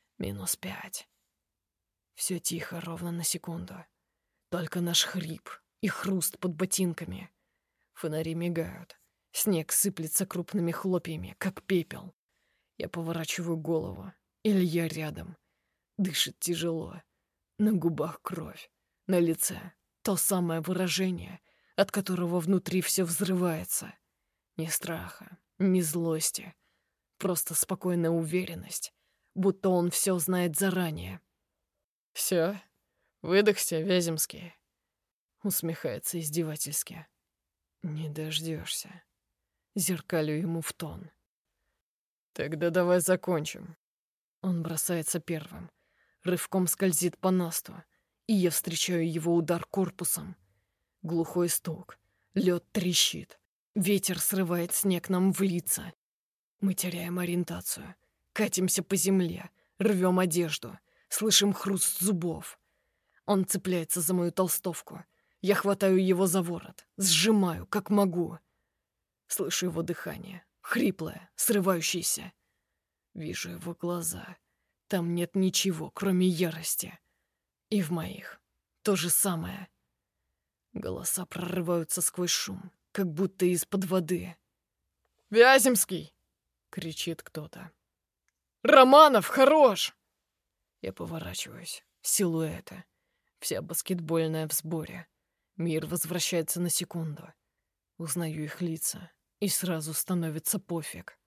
-5. Все тихо, ровно на секунду. Только наш хрип, и хруст под ботинками. Фонари мигают. Снег сыплется крупными хлопьями, как пепел. Я поворачиваю голову. Илья рядом. Дышит тяжело. На губах кровь. На лице то самое выражение, от которого внутри все взрывается. Ни страха, ни злости. Просто спокойная уверенность, будто он все знает заранее. «Все? Выдохся, Вяземский?» Усмехается издевательски. «Не дождешься». Зеркалю ему в тон. «Тогда давай закончим». Он бросается первым. Рывком скользит по насту, и я встречаю его удар корпусом. Глухой стук. Лед трещит. Ветер срывает снег нам в лица. Мы теряем ориентацию. Катимся по земле, рвем одежду, слышим хруст зубов. Он цепляется за мою толстовку. Я хватаю его за ворот, сжимаю, как могу. Слышу его дыхание, хриплое, срывающееся. Вижу его глаза. Там нет ничего, кроме ярости. И в моих то же самое. Голоса прорываются сквозь шум, как будто из-под воды. «Вяземский!» — кричит кто-то. «Романов, хорош!» Я поворачиваюсь. Силуэты. Вся баскетбольная в сборе. Мир возвращается на секунду. Узнаю их лица, и сразу становится пофиг.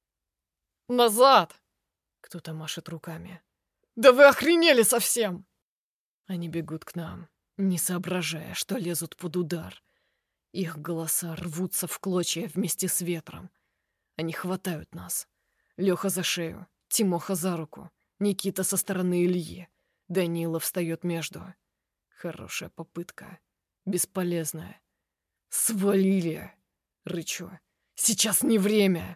«Назад!» — кто-то машет руками. «Да вы охренели совсем!» Они бегут к нам, не соображая, что лезут под удар. Их голоса рвутся в клочья вместе с ветром. Они хватают нас. Лёха за шею, Тимоха за руку, Никита со стороны Ильи. Данила встает между. Хорошая попытка. Бесполезная. «Свалили!» — рычу. «Сейчас не время!»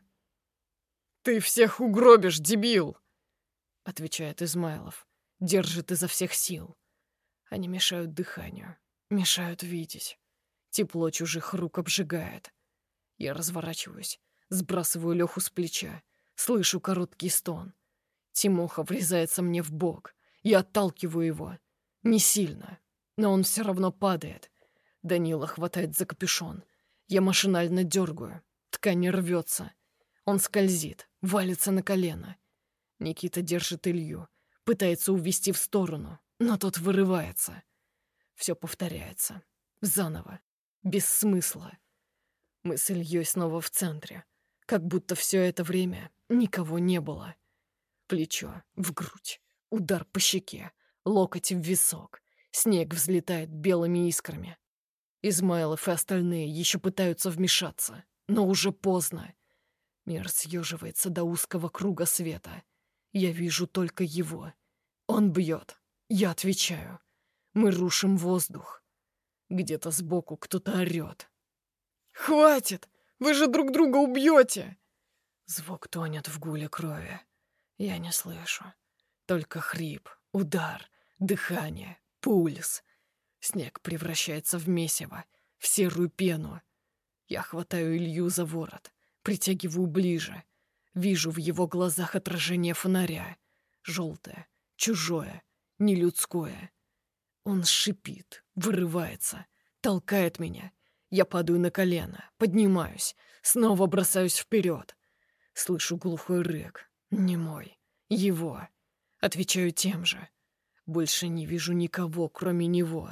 «Ты всех угробишь, дебил!» — отвечает Измайлов. Держит изо всех сил. Они мешают дыханию, мешают видеть. Тепло чужих рук обжигает. Я разворачиваюсь, сбрасываю Леху с плеча. Слышу короткий стон. Тимоха врезается мне в бок. Я отталкиваю его. Не сильно, но он все равно падает. Данила хватает за капюшон. Я машинально дергаю. Ткань рвется. Он скользит, валится на колено. Никита держит Илью, пытается увести в сторону, но тот вырывается. Все повторяется. Заново. Без смысла. Мы с Ильей снова в центре. Как будто все это время никого не было. Плечо в грудь. Удар по щеке. Локоть в висок. Снег взлетает белыми искрами. Измайлов и остальные еще пытаются вмешаться, но уже поздно. Мир съеживается до узкого круга света. Я вижу только его. Он бьет. Я отвечаю. Мы рушим воздух. Где-то сбоку кто-то орет. «Хватит! Вы же друг друга убьете!» Звук тонет в гуле крови. Я не слышу. Только хрип, удар, дыхание, пульс. Снег превращается в месиво, в серую пену. Я хватаю Илью за ворот, притягиваю ближе. Вижу в его глазах отражение фонаря. Желтое, чужое, нелюдское. Он шипит, вырывается, толкает меня. Я падаю на колено, поднимаюсь, снова бросаюсь вперед. Слышу глухой рык. Не мой, его. Отвечаю тем же. Больше не вижу никого, кроме него.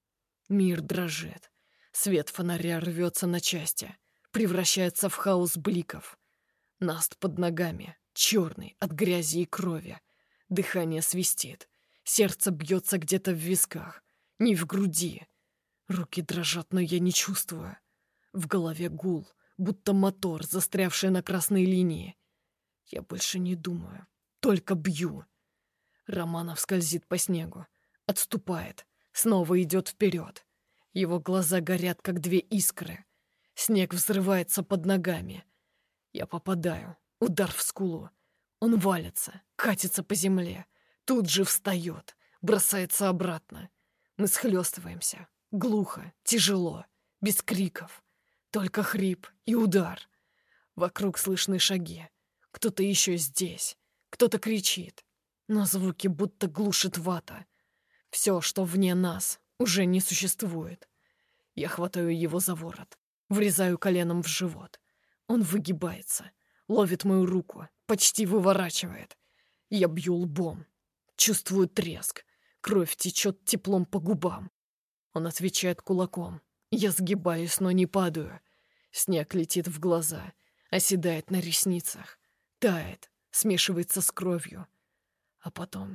Мир дрожит. Свет фонаря рвется на части, превращается в хаос бликов. Наст под ногами, черный от грязи и крови. Дыхание свистит. Сердце бьется где-то в висках, не в груди. Руки дрожат, но я не чувствую. В голове гул, будто мотор, застрявший на красной линии. Я больше не думаю, только бью. Романов скользит по снегу, отступает, снова идет вперед. Его глаза горят, как две искры. Снег взрывается под ногами. Я попадаю, удар в скулу. Он валится, катится по земле. Тут же встает, бросается обратно. Мы схлестываемся. Глухо, тяжело, без криков. Только хрип и удар. Вокруг слышны шаги. Кто-то еще здесь. Кто-то кричит. Но звуки будто глушит вата. Все, что вне нас, уже не существует. Я хватаю его за ворот, врезаю коленом в живот. Он выгибается, ловит мою руку, почти выворачивает. Я бью лбом, чувствую треск, кровь течет теплом по губам. Он отвечает кулаком. Я сгибаюсь, но не падаю. Снег летит в глаза, оседает на ресницах, тает, смешивается с кровью. А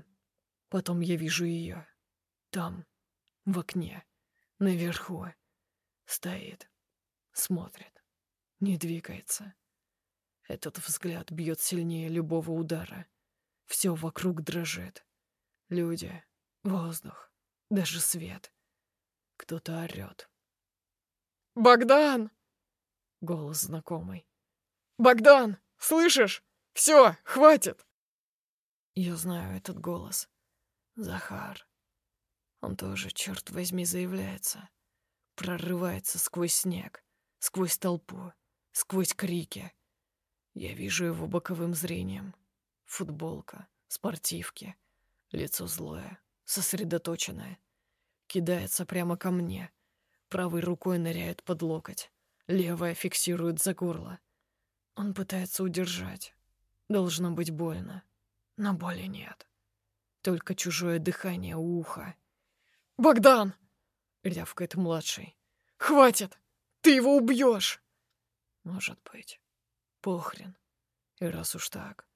потом я вижу ее. Там, в окне, наверху. Стоит, смотрит, не двигается. Этот взгляд бьет сильнее любого удара. Все вокруг дрожит. Люди, воздух, даже свет. Кто-то орёт. «Богдан!» Голос знакомый. «Богдан! Слышишь? Все, хватит!» Я знаю этот голос. Захар. Он тоже, черт возьми, заявляется. Прорывается сквозь снег, сквозь толпу, сквозь крики. Я вижу его боковым зрением. Футболка, спортивки, лицо злое, сосредоточенное. Кидается прямо ко мне. Правой рукой ныряет под локоть. Левая фиксирует за горло. Он пытается удержать. Должно быть больно. Но боли нет. Только чужое дыхание у уха. «Богдан!» — рявкает младший. «Хватит! Ты его убьешь!» Может быть. Похрен. И раз уж так.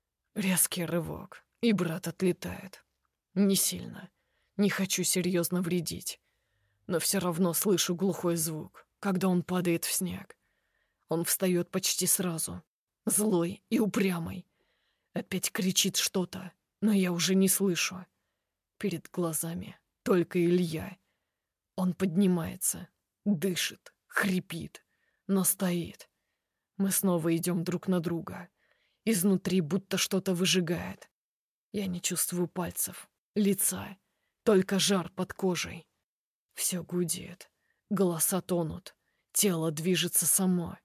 Резкий рывок, и брат отлетает. Не сильно. Не хочу серьезно вредить. Но все равно слышу глухой звук, когда он падает в снег. Он встает почти сразу. Злой и упрямый. Опять кричит что-то, но я уже не слышу. Перед глазами только Илья. Он поднимается, дышит, хрипит, но стоит. Мы снова идем друг на друга. Изнутри будто что-то выжигает. Я не чувствую пальцев, лица, только жар под кожей. Все гудит, голоса тонут, тело движется само.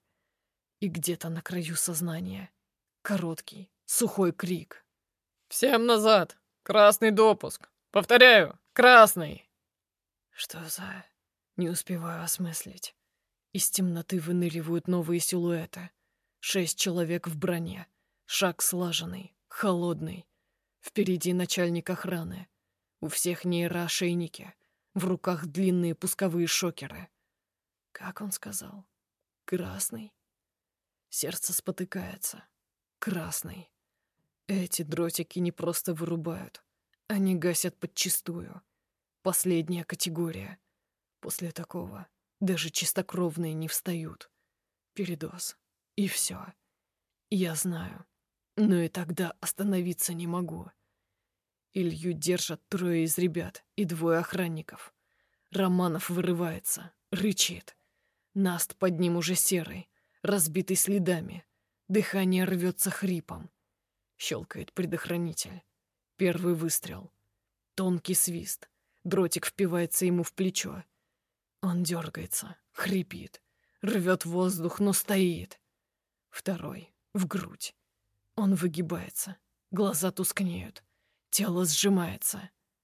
И где-то на краю сознания короткий, сухой крик. «Всем назад! Красный допуск! Повторяю, красный!» Что за... Не успеваю осмыслить. Из темноты выныривают новые силуэты. 6 человек в броне. Шаг слаженный, холодный. Впереди начальник охраны. У всех нейроошейники. В руках длинные пусковые шокеры. Как он сказал? Красный? Сердце спотыкается. Красный. Эти дротики не просто вырубают. Они гасят подчистую. Последняя категория. После такого даже чистокровные не встают. Передоз. И все. Я знаю. Но и тогда остановиться не могу. Илью держат 3 из ребят и 2 охранников. Романов вырывается, рычит. Наст под ним уже серый, разбитый следами. Дыхание рвется хрипом. Щелкает предохранитель. Первый выстрел. Тонкий свист. Дротик впивается ему в плечо. Он дергается, хрипит, рвет воздух, но стоит. Второй — в грудь. Он выгибается, глаза тускнеют, тело сжимается.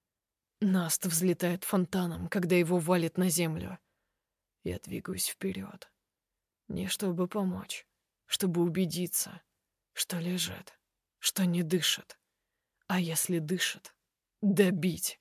Наст взлетает фонтаном, когда его валит на землю. Я двигаюсь вперед. Не чтобы помочь, чтобы убедиться, что лежит, что не дышит. А если дышит, добить.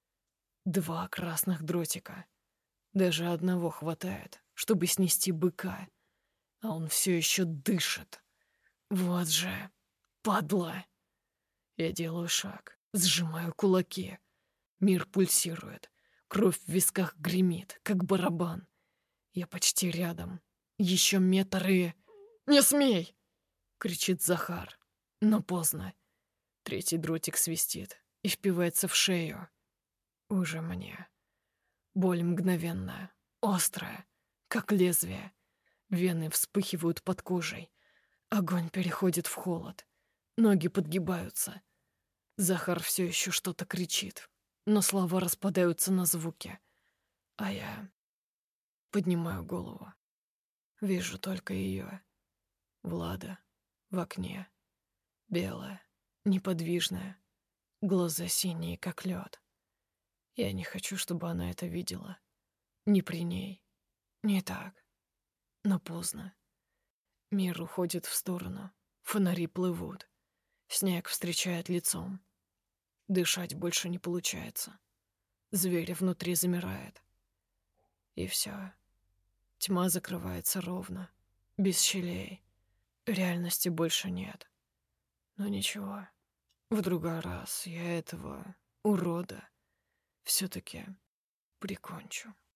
2 красных дротика. Даже одного хватает, чтобы снести быка. А он все еще дышит. Вот же, падла. Я делаю шаг, сжимаю кулаки. Мир пульсирует. Кровь в висках гремит, как барабан. Я почти рядом. Еще метр и... «Не смей!» — кричит Захар. Но поздно. 3-й дротик свистит и впивается в шею. Уже мне. Боль мгновенная, острая, как лезвие. Вены вспыхивают под кожей. Огонь переходит в холод. Ноги подгибаются. Захар все еще что-то кричит, но слова распадаются на звуки. А я поднимаю голову. Вижу только ее. Влада в окне. Белая, неподвижная. Глаза синие, как лед. Я не хочу, чтобы она это видела. Ни при ней, Не так. Но поздно. Мир уходит в сторону. Фонари плывут. Снег встречает лицом. Дышать больше не получается. Зверь внутри замирает. И все. Тьма закрывается ровно, без щелей. Реальности больше нет. Но ничего. В другой раз я этого урода все-таки прикончу.